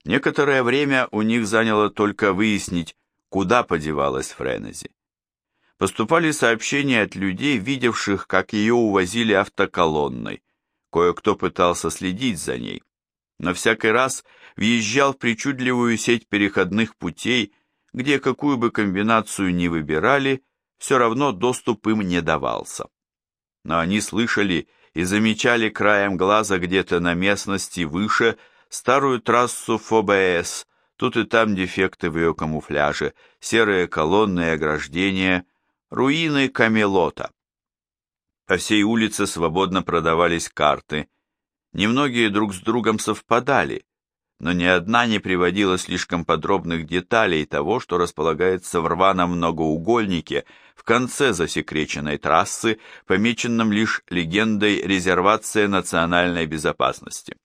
Некоторое время у них заняло только выяснить, куда подевалась Френези. Поступали сообщения от людей, видевших, как ее увозили автоколонной. Кое-кто пытался следить за ней, но всякий раз въезжал в причудливую сеть переходных путей, где какую бы комбинацию ни выбирали, все равно доступ им не давался. Но они слышали и замечали краем глаза где-то на местности выше старую трассу ФОБС, тут и там дефекты в ее камуфляже, серые колонны и ограждения, руины Камелота. По всей улице свободно продавались карты. Немногие друг с другом совпадали, но ни одна не приводила слишком подробных деталей того, что располагается в рваном многоугольнике в конце засекреченной трассы, помеченном лишь легендой «Резервация национальной безопасности».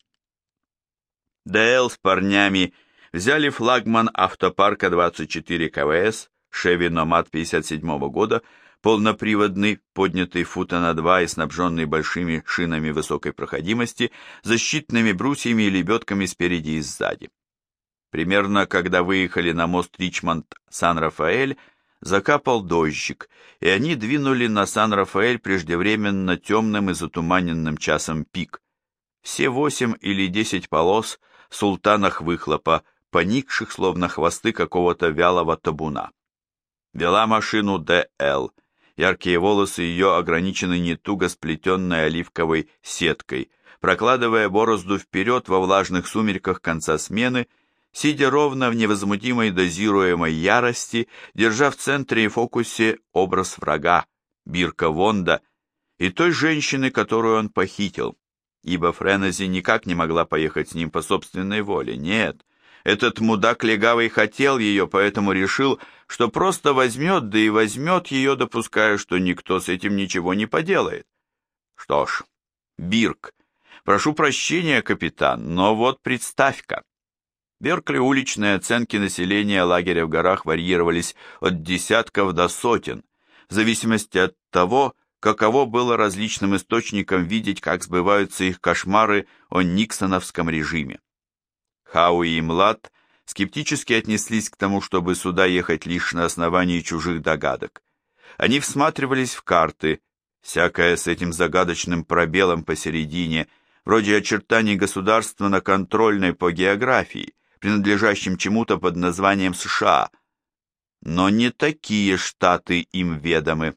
ДЛ с парнями взяли флагман автопарка 24 КВС Chevy Nomad 57 года, полноприводный, поднятый фута на 2 и снабженный большими шинами высокой проходимости, защитными брусьями и лебедками спереди и сзади. Примерно когда выехали на мост Ричмонд-Сан-Рафаэль, закапал дождик, и они двинули на Сан-Рафаэль преждевременно темным и затуманенным часом пик. Все 8 или 10 полос в султанах выхлопа, поникших словно хвосты какого-то вялого табуна. Вела машину ДЛ. Яркие волосы ее ограничены нетуго сплетенной оливковой сеткой, прокладывая борозду вперед во влажных сумерках конца смены, сидя ровно в невозмутимой дозируемой ярости, держа в центре и фокусе образ врага, Бирка Вонда, и той женщины, которую он похитил, ибо Френези никак не могла поехать с ним по собственной воле, нет. Этот мудак легавый хотел ее, поэтому решил, что просто возьмет, да и возьмет ее, допуская, что никто с этим ничего не поделает. Что ж, Бирк, прошу прощения, капитан, но вот представь-ка. В Беркли уличные оценки населения лагеря в горах варьировались от десятков до сотен, в зависимости от того, каково было различным источникам видеть, как сбываются их кошмары о никсоновском режиме. Хауи и Млад скептически отнеслись к тому, чтобы сюда ехать лишь на основании чужих догадок. Они всматривались в карты, всякое с этим загадочным пробелом посередине, вроде очертаний государства на контрольной по географии, принадлежащим чему-то под названием США. Но не такие штаты им ведомы.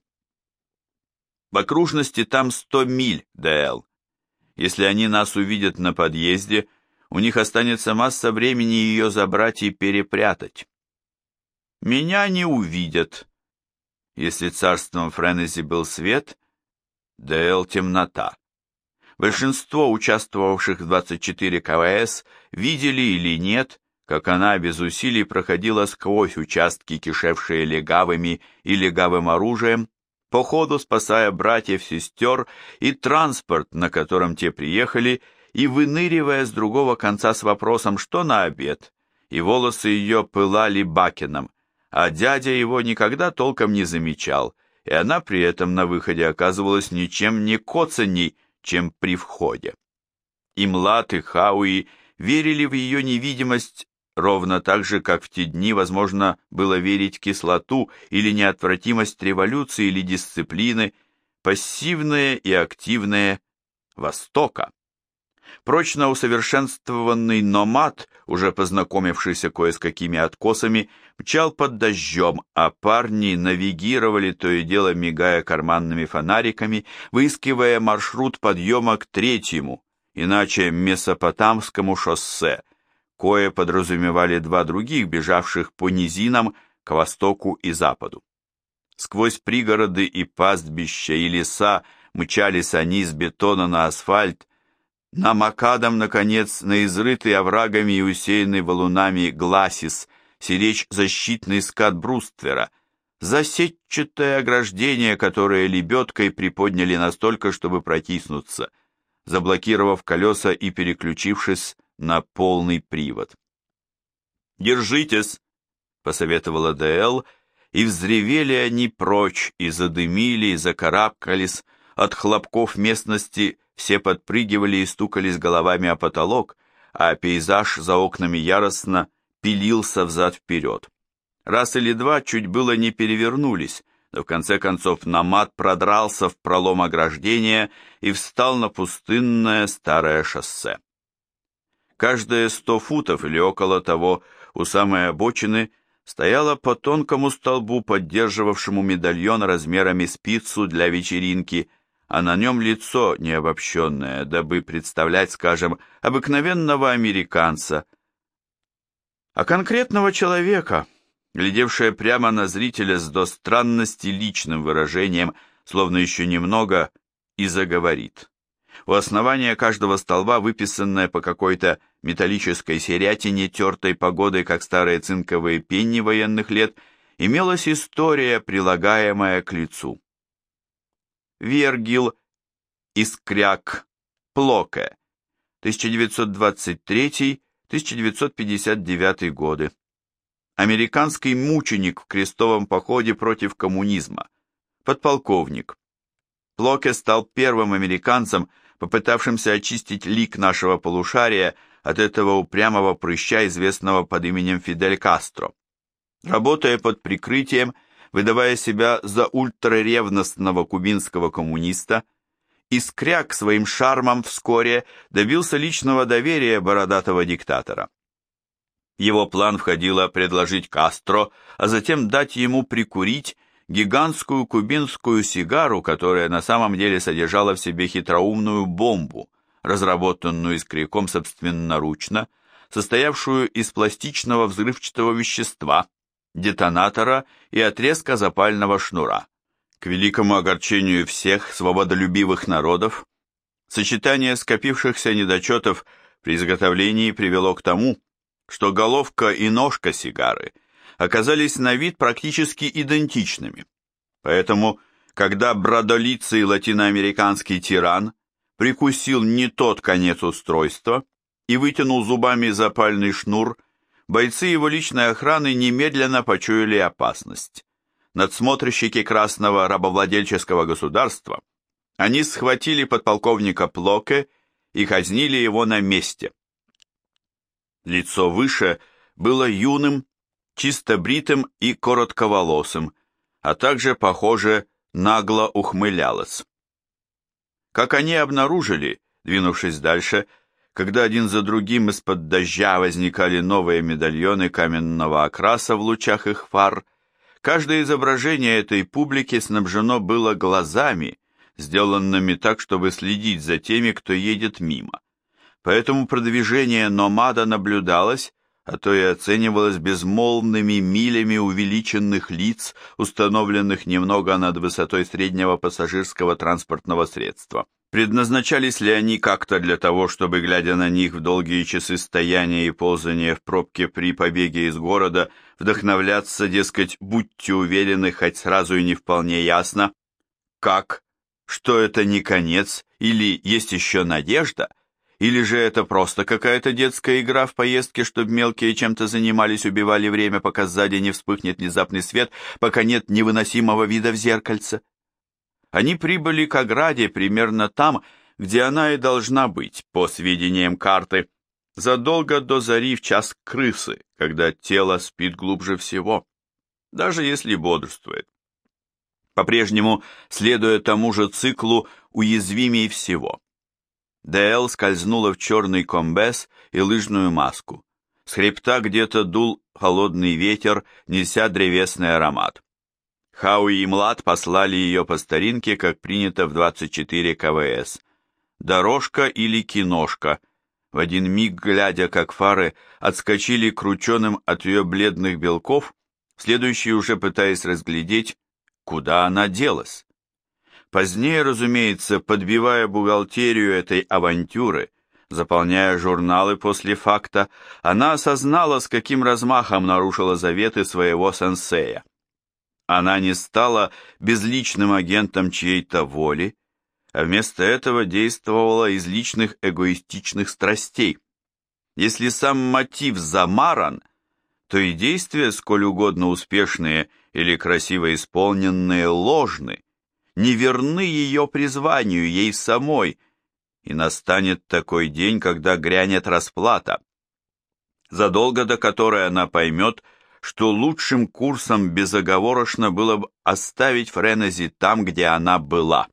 В окружности там 100 миль, ДЛ. Если они нас увидят на подъезде, у них останется масса времени ее забрать и перепрятать. Меня не увидят. Если царством Френези был свет, ДЛ темнота. Большинство участвовавших в 24 КВС видели или нет, как она без усилий проходила сквозь участки, кишевшие легавыми и легавым оружием, по ходу спасая братьев, сестер и транспорт, на котором те приехали, и выныривая с другого конца с вопросом, что на обед, и волосы ее пылали бакеном, а дядя его никогда толком не замечал, и она при этом на выходе оказывалась ничем не коцанней, чем при входе. И Млад, и Хауи верили в ее невидимость ровно так же, как в те дни возможно было верить в кислоту или неотвратимость революции или дисциплины, пассивные и активные Востока. Прочно усовершенствованный номад, уже познакомившийся кое с какими откосами, мчал под дождем, а парни навигировали, то и дело мигая карманными фонариками, выискивая маршрут подъема к третьему, иначе Месопотамскому шоссе, кое подразумевали два других, бежавших по низинам к востоку и западу. Сквозь пригороды и пастбища и леса мчались они с бетона на асфальт, на макадам, наконец, на изрытый оврагами и усеянный валунами гласис, сиречь защитный скат бруствера, за сетчатое ограждение, которое лебедкой приподняли настолько, чтобы протиснуться, заблокировав колеса и переключившись на полный привод. «Держитесь!» — посоветовала ДЛ, и взревели они прочь, и задымили, и закарабкались. От хлопков местности все подпрыгивали и стукались головами о потолок, а пейзаж за окнами яростно пилился взад-вперед. Раз или два чуть было не перевернулись, но в конце концов Номад продрался в пролом ограждения и встал на пустынное старое шоссе. Каждые 100 футов или около того у самой обочины стояла по тонкому столбу, поддерживавшему медальон размерами с пиццу для вечеринки, а на нем лицо необобщенное, дабы представлять, скажем, обыкновенного американца, а конкретного человека, глядевшее прямо на зрителя с до странности личным выражением, словно еще немного и заговорит. У основания каждого столба, выписанная по какой-то металлической серятине, тертой погодой, как старые цинковые пенни военных лет, имелась история, прилагаемая к лицу. Вергил Искряк Плоке, 1923-1959 годы. Американский мученик в крестовом походе против коммунизма. Подполковник. Плоке стал первым американцем, попытавшимся очистить лик нашего полушария от этого упрямого прыща, известного под именем Фидель Кастро. Работая под прикрытием, выдавая себя за ультраревностного кубинского коммуниста, Искряк своим шармом вскоре добился личного доверия бородатого диктатора. Его план входило предложить Кастро, а затем дать ему прикурить гигантскую кубинскую сигару, которая на самом деле содержала в себе хитроумную бомбу, разработанную Искряком собственноручно, состоявшую из пластичного взрывчатого вещества, детонатора и отрезка запального шнура. К великому огорчению всех свободолюбивых народов, сочетание скопившихся недочетов при изготовлении привело к тому, что головка и ножка сигары оказались на вид практически идентичными. Поэтому, когда брадолицый латиноамериканский тиран прикусил не тот конец устройства и вытянул зубами запальный шнур, бойцы его личной охраны немедленно почуяли опасность. Надсмотрщики Красного рабовладельческого государства, они схватили подполковника Плоке и казнили его на месте. Лицо выше было юным, чисто бритым и коротковолосым, а также, похоже, нагло ухмылялось. Как они обнаружили, двинувшись дальше, когда один за другим из-под дождя возникали новые медальоны каменного окраса в лучах их фар, каждое изображение этой публики снабжено было глазами, сделанными так, чтобы следить за теми, кто едет мимо. Поэтому продвижение Номада наблюдалось, а то и оценивалось безмолвными милями увеличенных лиц, установленных немного над высотой среднего пассажирского транспортного средства. Предназначались ли они как-то для того, чтобы, глядя на них в долгие часы стояния и ползания в пробке при побеге из города, вдохновляться, дескать, будьте уверены, хоть сразу и не вполне ясно, как, что это не конец, или есть еще надежда, или же это просто какая-то детская игра в поездке, чтобы мелкие чем-то занимались, убивали время, пока сзади не вспыхнет внезапный свет, пока нет невыносимого вида в зеркальце. Они прибыли к ограде примерно там, где она и должна быть, по сведениям карты, задолго до зари в час крысы, когда тело спит глубже всего, даже если бодрствует. По-прежнему, следуя тому же циклу, уязвимее всего. ДЛ скользнула в черный комбез и лыжную маску. С хребта где-то дул холодный ветер, неся древесный аромат. Хауи и Млад послали ее по старинке, как принято в 24 КВС. Дорожка или киношка. В один миг, глядя, как фары отскочили крученым от ее бледных белков, следующий уже пытаясь разглядеть, куда она делась. Позднее, разумеется, подбивая бухгалтерию этой авантюры, заполняя журналы после факта, она осознала, с каким размахом нарушила заветы своего сенсея. Она не стала безличным агентом чьей-то воли, а вместо этого действовала из личных эгоистичных страстей. Если сам мотив замаран, то и действия, сколь угодно успешные или красиво исполненные, ложны, не верны ее призванию, ей самой, И настанет такой день, когда грянет расплата, задолго до которой она поймет, что лучшим курсом безоговорочно было бы оставить Френези там, где она была.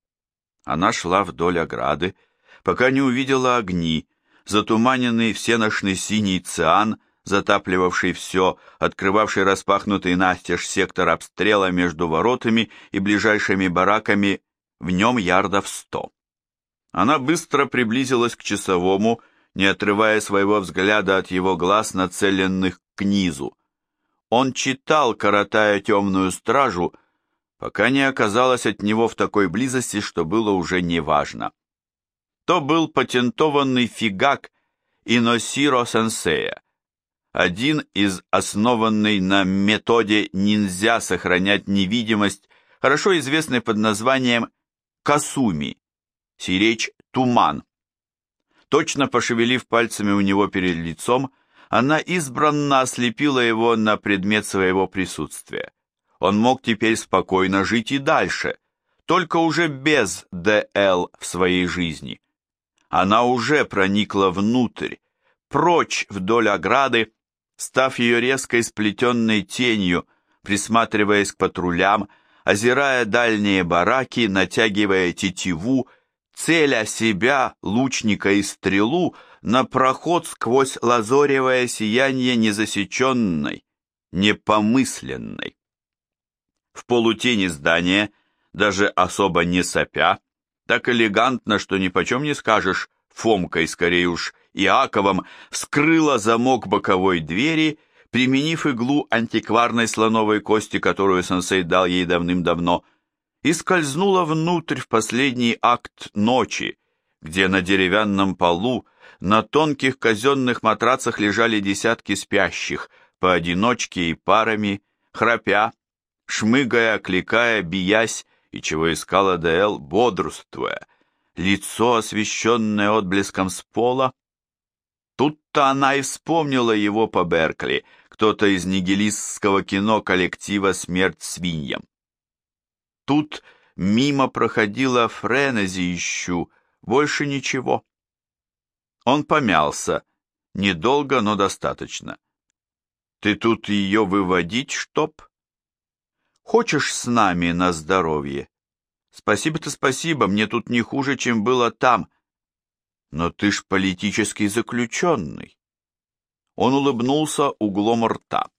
Она шла вдоль ограды, пока не увидела огни, затуманенный всеношный синий циан, затапливавший все, открывавший распахнутый настежь сектор обстрела между воротами и ближайшими бараками, в нем ярдов 100. Она быстро приблизилась к часовому, не отрывая своего взгляда от его глаз, нацеленных к низу. Он читал, коротая темную стражу, пока не оказалось от него в такой близости, что было уже неважно. То был патентованный фигак Иносиро Сенсея, один из основанный на методе ниндзя сохранять невидимость, хорошо известный под названием касуми, сиречь туман. Точно пошевелив пальцами у него перед лицом, она избранно ослепила его на предмет своего присутствия. Он мог теперь спокойно жить и дальше, только уже без Д.Л. в своей жизни. Она уже проникла внутрь, прочь вдоль ограды, став ее резкой сплетенной тенью, присматриваясь к патрулям, озирая дальние бараки, натягивая тетиву, целя себя, лучника и стрелу, на проход сквозь лазоревое сияние незасеченной, непомысленной. В полутени здания, даже особо не сопя, так элегантно, что нипочем не скажешь, Фомкой, скорее уж, Иаковом, вскрыла замок боковой двери, применив иглу антикварной слоновой кости, которую сенсей дал ей давным-давно, и скользнула внутрь в последний акт ночи, где на деревянном полу на тонких казенных матрацах лежали десятки спящих, поодиночке и парами, храпя, шмыгая, окликая, биясь, и чего искала Д.Л., бодрствуя, лицо, освещенное отблеском с пола. Тут-то она и вспомнила его по Беркли, кто-то из нигилистского кино коллектива «Смерть свиньям». Тут мимо проходила Френези ищу, больше ничего. Он помялся, недолго, но достаточно. Ты тут ее выводить, чтоб? Хочешь с нами на здоровье? Спасибо-то спасибо, мне тут не хуже, чем было там. Но ты ж политический заключенный. Он улыбнулся углом рта.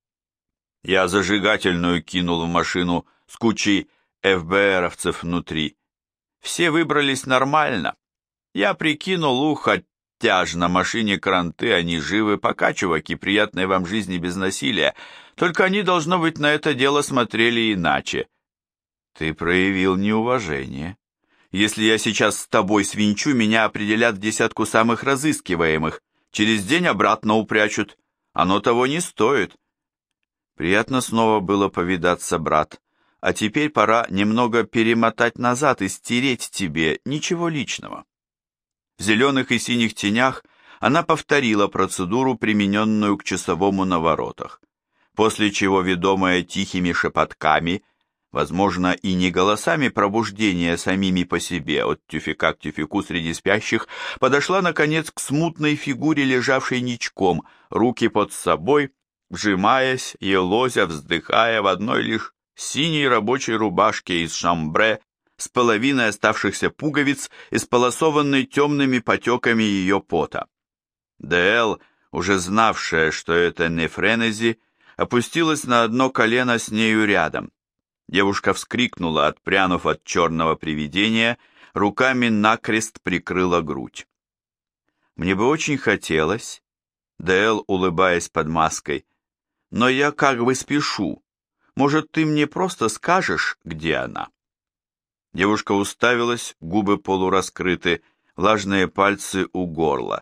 Я зажигательную кинул в машину с кучей ФБРовцев внутри. Все выбрались нормально. Я прикинул, хотя на машине кранты, они живы, пока, чуваки, приятной вам жизни без насилия. Только они, должно быть, на это дело смотрели иначе. Ты проявил неуважение. Если я сейчас с тобой свинчу, меня определят в десятку самых разыскиваемых. Через день обратно упрячут. Оно того не стоит. Приятно снова было повидаться, брат. А теперь пора немного перемотать назад и стереть тебе, ничего личного. В зеленых и синих тенях она повторила процедуру, примененную к часовому на воротах, после чего, ведомая тихими шепотками, возможно, и не голосами пробуждения самими по себе, от тюфяка к тюфяку среди спящих, подошла, наконец, к смутной фигуре, лежавшей ничком, руки под собой, вжимаясь, елозя, вздыхая в одной лишь синей рабочей рубашке из шамбре, с половиной оставшихся пуговиц, исполосованной темными потеками ее пота. Д.Л., уже знавшая, что это не Френези, опустилась на одно колено с нею рядом. Девушка вскрикнула, отпрянув от черного привидения, руками накрест прикрыла грудь. «Мне бы очень хотелось», — Д.Л., улыбаясь под маской, — «но я как бы спешу. Может, ты мне просто скажешь, где она?» Девушка уставилась, губы полураскрыты, влажные пальцы у горла.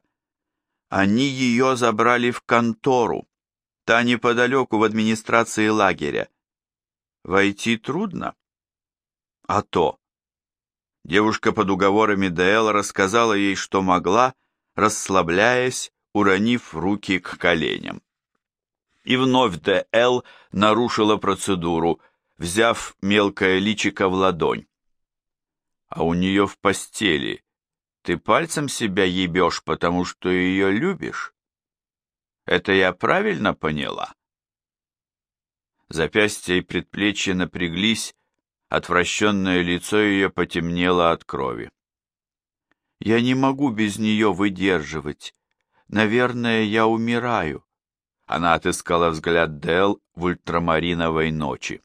Они ее забрали в контору, та неподалеку в администрации лагеря. Войти трудно? А то. Девушка под уговорами Д.Л. рассказала ей, что могла, расслабляясь, уронив руки к коленям. И вновь Д.Л. нарушила процедуру, взяв мелкое личико в ладонь. А у нее в постели Ты пальцем себя ебешь, потому что ее любишь? Это я правильно поняла? Запястья и предплечья напряглись, отвращенное лицо ее потемнело от крови. Я не могу без нее выдерживать. Наверное, я умираю. Она отыскала взгляд Дэл в ультрамариновой ночи.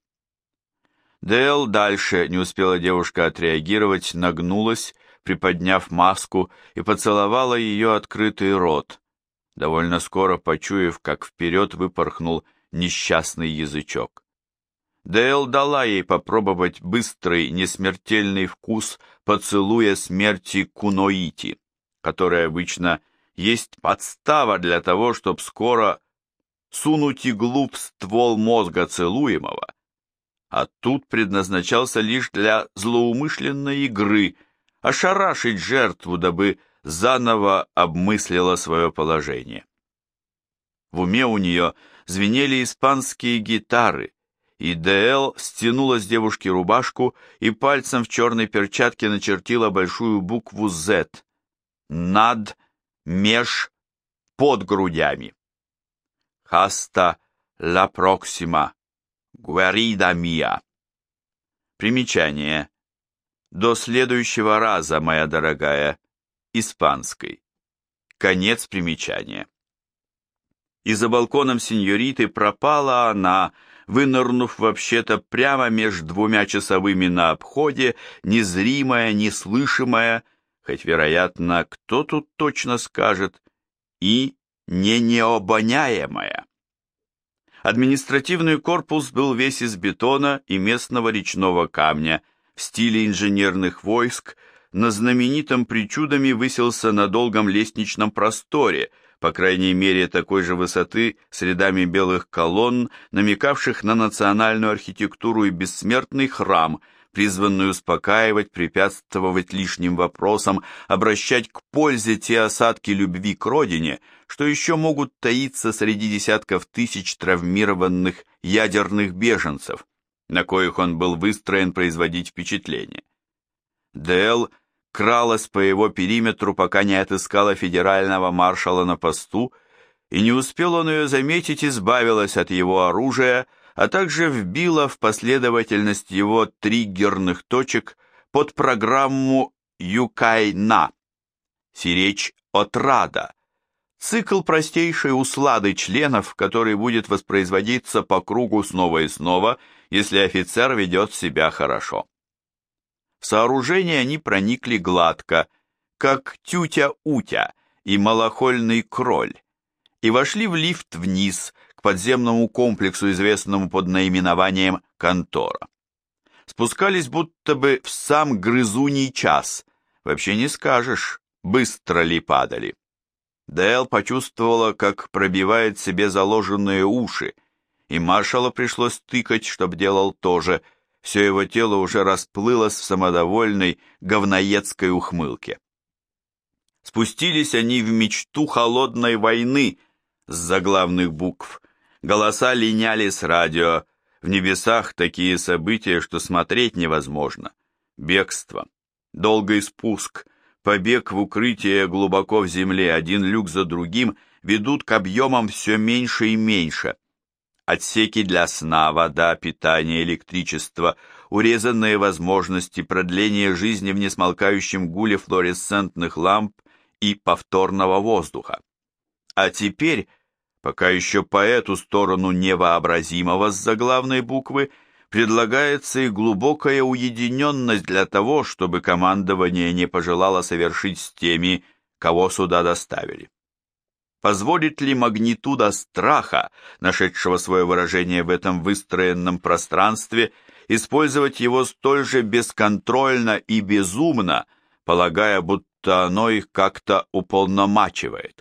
Дэл дальше не успела девушка отреагировать, нагнулась, приподняв маску, и поцеловала ее открытый рот, довольно скоро почуяв, как вперед выпорхнул несчастный язычок. Дэл дала ей попробовать быстрый, несмертельный вкус поцелуя смерти Куноити, который обычно есть подстава для того, чтобы скоро сунуть иглу в ствол мозга целуемого, а тут предназначался лишь для злоумышленной игры, ошарашить жертву, дабы заново обмыслила свое положение. В уме у нее звенели испанские гитары, и Дэл стянула с девушки рубашку и пальцем в черной перчатке начертила большую букву «З» над, меж, под грудями. «Хаста ла проксима, гуэрида мия». Примечание. До следующего раза, моя дорогая, испанской. Конец примечания. И за балконом сеньориты пропала она, вынырнув вообще-то прямо меж двумя часовыми на обходе, незримая, неслышимая, хоть, вероятно, кто тут точно скажет, и необоняемая. Административный корпус был весь из бетона и местного речного камня, в стиле инженерных войск, на знаменитом причудами высился на долгом лестничном просторе, по крайней мере такой же высоты, с рядами белых колонн, намекавших на национальную архитектуру и бессмертный храм, призванный успокаивать, препятствовать лишним вопросам, обращать к пользе те осадки любви к родине, что еще могут таиться среди десятков тысяч травмированных ядерных беженцев, на коих он был выстроен производить впечатление. Дэл кралась по его периметру, пока не отыскала федерального маршала на посту, и не успел он ее заметить, избавилась от его оружия, а также вбила в последовательность его триггерных точек под программу Юкайна, сиречь отрада, цикл простейшей услады членов, который будет воспроизводиться по кругу снова и снова, если офицер ведет себя хорошо. В сооружение они проникли гладко, как тютя-утя и малохольный кроль, и вошли в лифт вниз, к подземному комплексу, известному под наименованием «Контора». Спускались будто бы в сам грызуний час, вообще не скажешь, быстро ли падали. Дэл почувствовала, как пробивает себе заложенные уши, и маршалу пришлось тыкать, чтоб делал то же. Все его тело уже расплылось в самодовольной говноедской ухмылке. Спустились они в мечту холодной войны с заглавных букв. Голоса линяли с радио. В небесах такие события, что смотреть невозможно. Бегство, долгий спуск, побег в укрытие глубоко в земле, один люк за другим, ведут к объемам все меньше и меньше. Отсеки для сна, вода, питание, электричество, урезанные возможности, продление жизни в несмолкающем гуле флуоресцентных ламп и повторного воздуха. А теперь, пока еще по эту сторону невообразимого с заглавной буквы, предлагается и глубокая уединенность для того, чтобы командование не пожелало совершить с теми, кого сюда доставили. Позволит ли магнитуда страха, нашедшего свое выражение в этом выстроенном пространстве, использовать его столь же бесконтрольно и безумно, полагая, будто оно их как-то уполномачивает?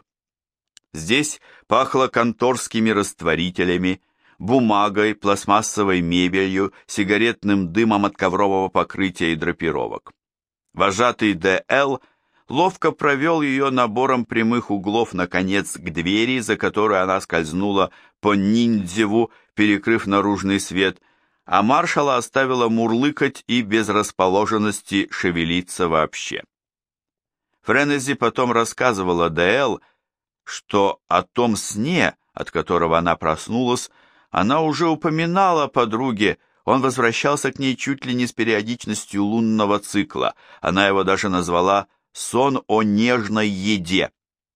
Здесь пахло конторскими растворителями, бумагой, пластмассовой мебелью, сигаретным дымом от коврового покрытия и драпировок. Вожатый Д.Л. ловко провел ее набором прямых углов наконец к двери, за которой она скользнула по ниндзеву, перекрыв наружный свет, а маршала оставила мурлыкать и без расположенности шевелиться вообще. Френези потом рассказывала Д.Л., что о том сне, от которого она проснулась, она уже упоминала подруге. Он возвращался к ней чуть ли не с периодичностью лунного цикла. Она его даже назвала «сон о нежной еде».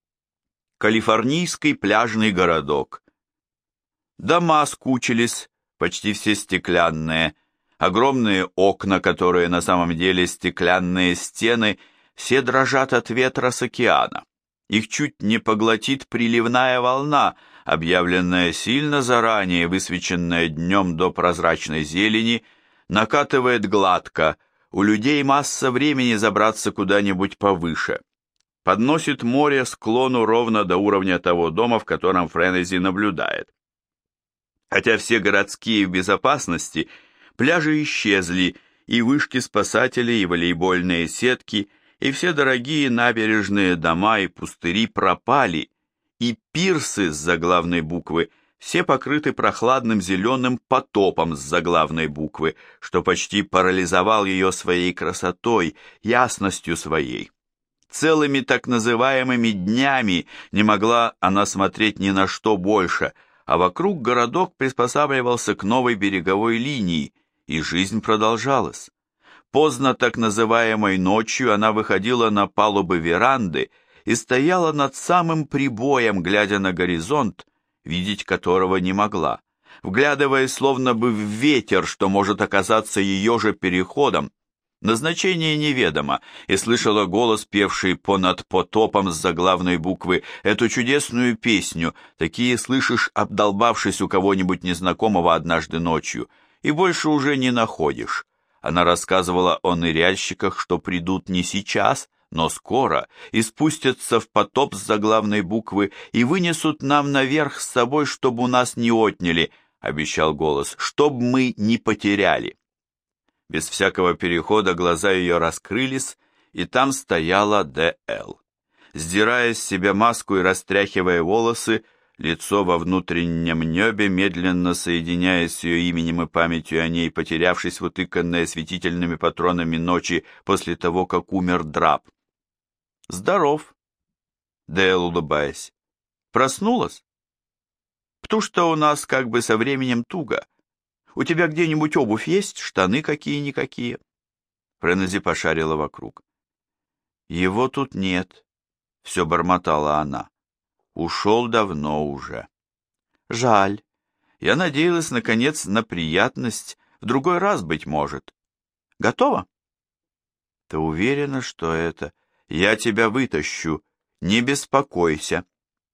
Калифорнийский пляжный городок. Дома скучились, почти все стеклянные, огромные окна, которые на самом деле стеклянные стены, все дрожат от ветра с океана. Их чуть не поглотит приливная волна, объявленная сильно заранее, высвеченная днем до прозрачной зелени, накатывает гладко, у людей масса времени забраться куда-нибудь повыше. Подносит море склону ровно до уровня того дома, в котором Френези наблюдает. Хотя все городские в безопасности, пляжи исчезли, и вышки спасателей, и волейбольные сетки, и все дорогие набережные дома и пустыри пропали, и пирсы с заглавной буквы все покрыты прохладным зеленым потопом с заглавной буквы, что почти парализовал ее своей красотой, ясностью своей. Целыми так называемыми днями не могла она смотреть ни на что больше, а вокруг городок приспосабливался к новой береговой линии, и жизнь продолжалась. Поздно так называемой ночью она выходила на палубы веранды и стояла над самым прибоем, глядя на горизонт, видеть которого не могла, вглядываясь словно бы в ветер, что может оказаться ее же переходом. Назначение неведомо, и слышала голос, певший понад потопом с заглавной буквы эту чудесную песню, такие слышишь, обдолбавшись у кого-нибудь незнакомого однажды ночью, и больше уже не находишь. Она рассказывала о ныряльщиках, что придут не сейчас, но скоро, и спустятся в потоп с заглавной буквы и вынесут нам наверх с собой, чтобы у нас не отняли, обещал голос, чтоб мы не потеряли. Без всякого перехода глаза ее раскрылись, и там стояла Д.Л. Сдирая с себя маску и растряхивая волосы, лицо во внутреннем небе, медленно соединяясь с ее именем и памятью о ней, потерявшись в утыканной осветительными патронами ночи после того, как умер Драп. «Здоров», — Д.Л. улыбаясь. «Проснулась? Пту-что у нас как бы со временем туго. У тебя где-нибудь обувь есть, штаны какие-никакие?» Френези пошарила вокруг. «Его тут нет», — все бормотала она. «Ушел давно уже». «Жаль. Я надеялась, наконец, на приятность, в другой раз, быть может. Готова?» «Ты уверена, что это...» «Я тебя вытащу, не беспокойся».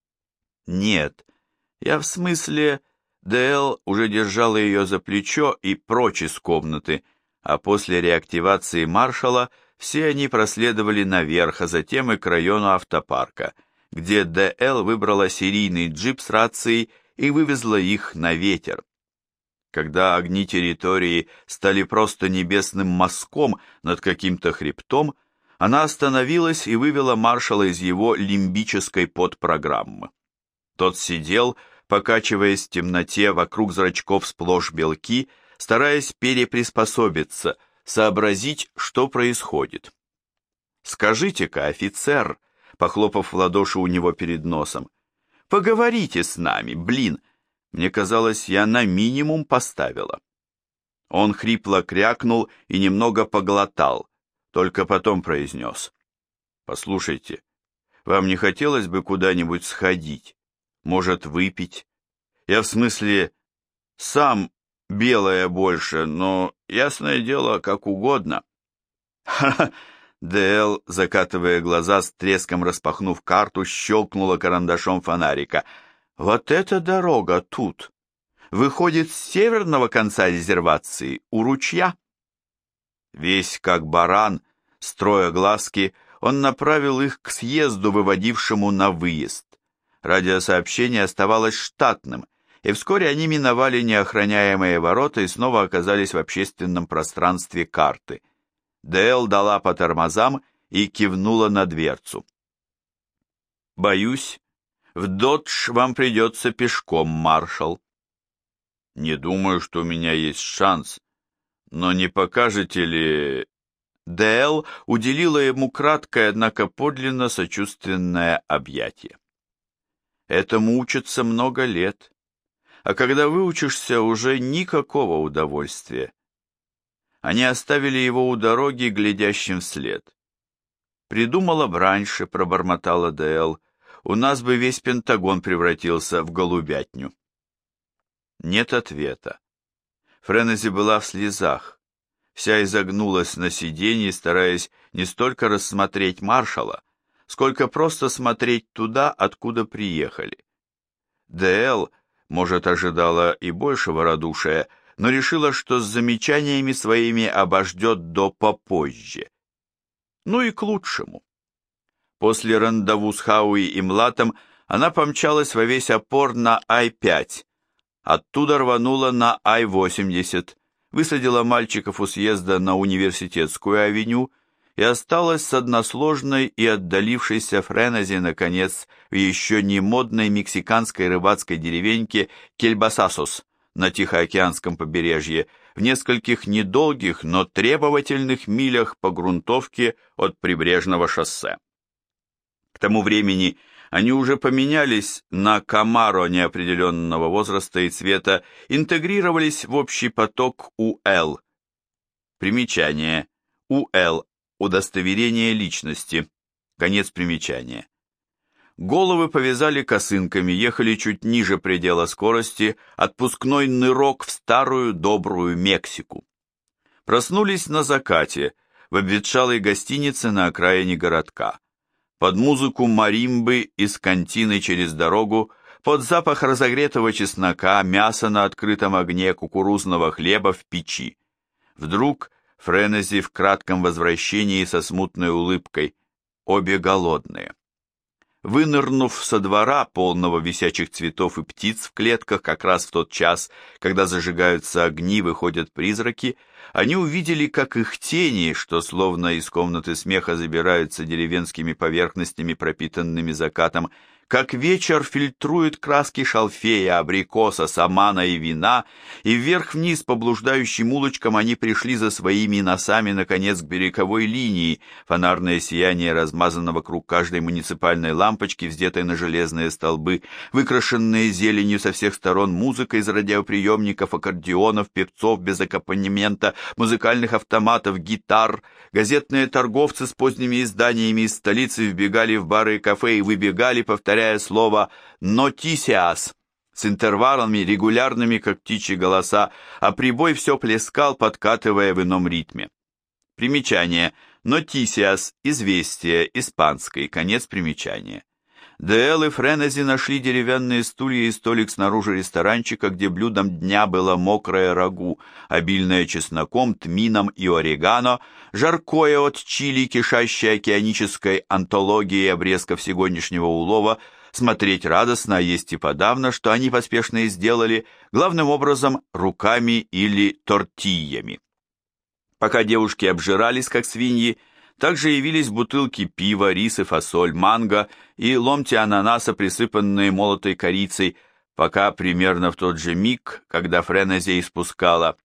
«Нет, я в смысле...» Д.Л. уже держала ее за плечо и прочь из комнаты, а после реактивации маршала все они проследовали наверх, а затем и к району автопарка, где Д.Л. выбрала серийный джип с рацией и вывезла их на ветер. Когда огни территории стали просто небесным мазком над каким-то хребтом, она остановилась и вывела маршала из его лимбической подпрограммы. Тот сидел, покачиваясь в темноте, вокруг зрачков сплошь белки, стараясь переприспособиться, сообразить, что происходит. «Скажите-ка, офицер», похлопав в ладоши у него перед носом, «поговорите с нами, блин, мне казалось, я на минимум поставила». Он хрипло крякнул и немного поглотал, только потом произнес: «Послушайте, вам не хотелось бы куда-нибудь сходить? Может, выпить? Я в смысле, сам белое больше, но, ясное дело, как угодно». «Ха-ха!» Д.Л., закатывая глаза, с треском распахнув карту, щелкнула карандашом фонарика. «Вот эта дорога тут! Выходит, с северного конца резервации, у ручья?» Весь как баран, строя глазки, он направил их к съезду, выводившему на выезд. Радиосообщение оставалось штатным, и вскоре они миновали неохраняемые ворота и снова оказались в общественном пространстве карты. Д.Л. дала по тормозам и кивнула на дверцу. «Боюсь, в Додж вам придется пешком, маршал». «Не думаю, что у меня есть шанс, но не покажете ли...» Д.Л. уделила ему краткое, однако подлинно сочувственное объятие. Этому учатся много лет, а когда выучишься, уже никакого удовольствия. Они оставили его у дороги, глядящим вслед. «Придумала б раньше», — пробормотала Д.Л., — «у нас бы весь Пентагон превратился в голубятню». Нет ответа. Френези была в слезах, вся изогнулась на сиденье, стараясь не столько рассмотреть маршала, сколько просто смотреть туда, откуда приехали. Д.Л., может, ожидала и большего радушия, но решила, что с замечаниями своими обождет до попозже. Ну и к лучшему. После рандеву с Хауи и Млатом она помчалась во весь опор на Ай-5, оттуда рванула на Ай-80, высадила мальчиков у съезда на Университетскую авеню и осталась с односложной и отдалившейся Френези, наконец, в еще не модной мексиканской рыбацкой деревеньке Кельбасасос на Тихоокеанском побережье, в нескольких недолгих, но требовательных милях по грунтовке от прибрежного шоссе. К тому времени они уже поменялись на Камаро неопределенного возраста и цвета, интегрировались в общий поток УЛ. Примечание. УЛ. Удостоверение личности. Конец примечания. Головы повязали косынками, ехали чуть ниже предела скорости, отпускной нырок в старую добрую Мексику. Проснулись на закате, в обветшалой гостинице на окраине городка. Под музыку маримбы из кантины через дорогу, под запах разогретого чеснока, мяса на открытом огне, кукурузного хлеба в печи. Вдруг Френези в кратком возвращении со смутной улыбкой, обе голодные. Вынырнув со двора, полного висячих цветов и птиц в клетках, как раз в тот час, когда зажигаются огни, выходят призраки, они увидели, как их тени, что словно из комнаты смеха забираются деревенскими поверхностями, пропитанными закатом, как вечер фильтрует краски шалфея, абрикоса, самана и вина, и вверх-вниз по блуждающим улочкам они пришли за своими носами, наконец, к береговой линии, фонарное сияние размазано вокруг каждой муниципальной лампочки, вздетой на железные столбы, выкрашенные зеленью со всех сторон музыка из радиоприемников, аккордеонов, певцов без аккомпанемента, музыкальных автоматов, гитар. Газетные торговцы с поздними изданиями из столицы вбегали в бары и кафе и выбегали, повторяя слово «нотисиас» с интервалами, регулярными, как птичьи голоса, а прибой все плескал, подкатывая в ином ритме. Примечание. «Нотисиас» – известие, испанский, конец примечания. Д.Л. и Френези нашли деревянные стулья и столик снаружи ресторанчика, где блюдом дня было мокрое рагу, обильное чесноком, тмином и орегано, жаркое от чили, кишащее океанической антологией обрезков сегодняшнего улова, смотреть радостно, а есть и подавно, что они поспешно и сделали, главным образом руками или тортильями. Пока девушки обжирались, как свиньи, также явились бутылки пива, рис и фасоль, манго и ломти ананаса, присыпанные молотой корицей, пока примерно в тот же миг, когда Френези испускала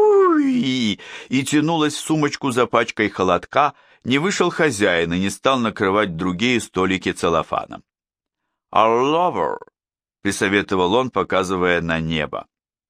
«фуй» и тянулась в сумочку за пачкой холодка, не вышел хозяин и не стал накрывать другие столики целлофаном. «Our lover», — присоветовал он, показывая на небо.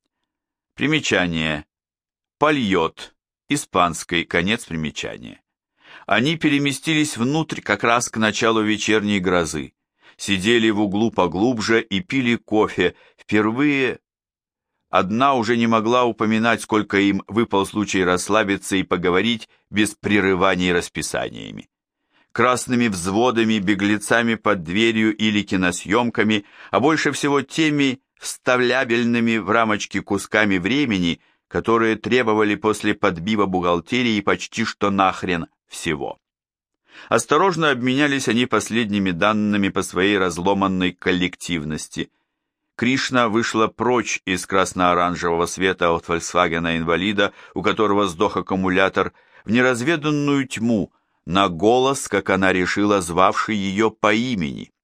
Примечание. «Польет», испанский, конец примечания. Они переместились внутрь как раз к началу вечерней грозы, сидели в углу поглубже и пили кофе. Впервые одна уже не могла упоминать, сколько им выпал случай расслабиться и поговорить без прерываний расписаниями. Красными взводами, беглецами под дверью или киносъемками, а больше всего теми вставлябельными в рамочки кусками времени, которые требовали после подбива бухгалтерии почти что нахрен всего. Осторожно обменялись они последними данными по своей разломанной коллективности. Кришна вышла прочь из красно-оранжевого света от Volkswagen-инвалида, у которого сдох аккумулятор, в неразведанную тьму, на голос, как она решила, звавший ее по имени.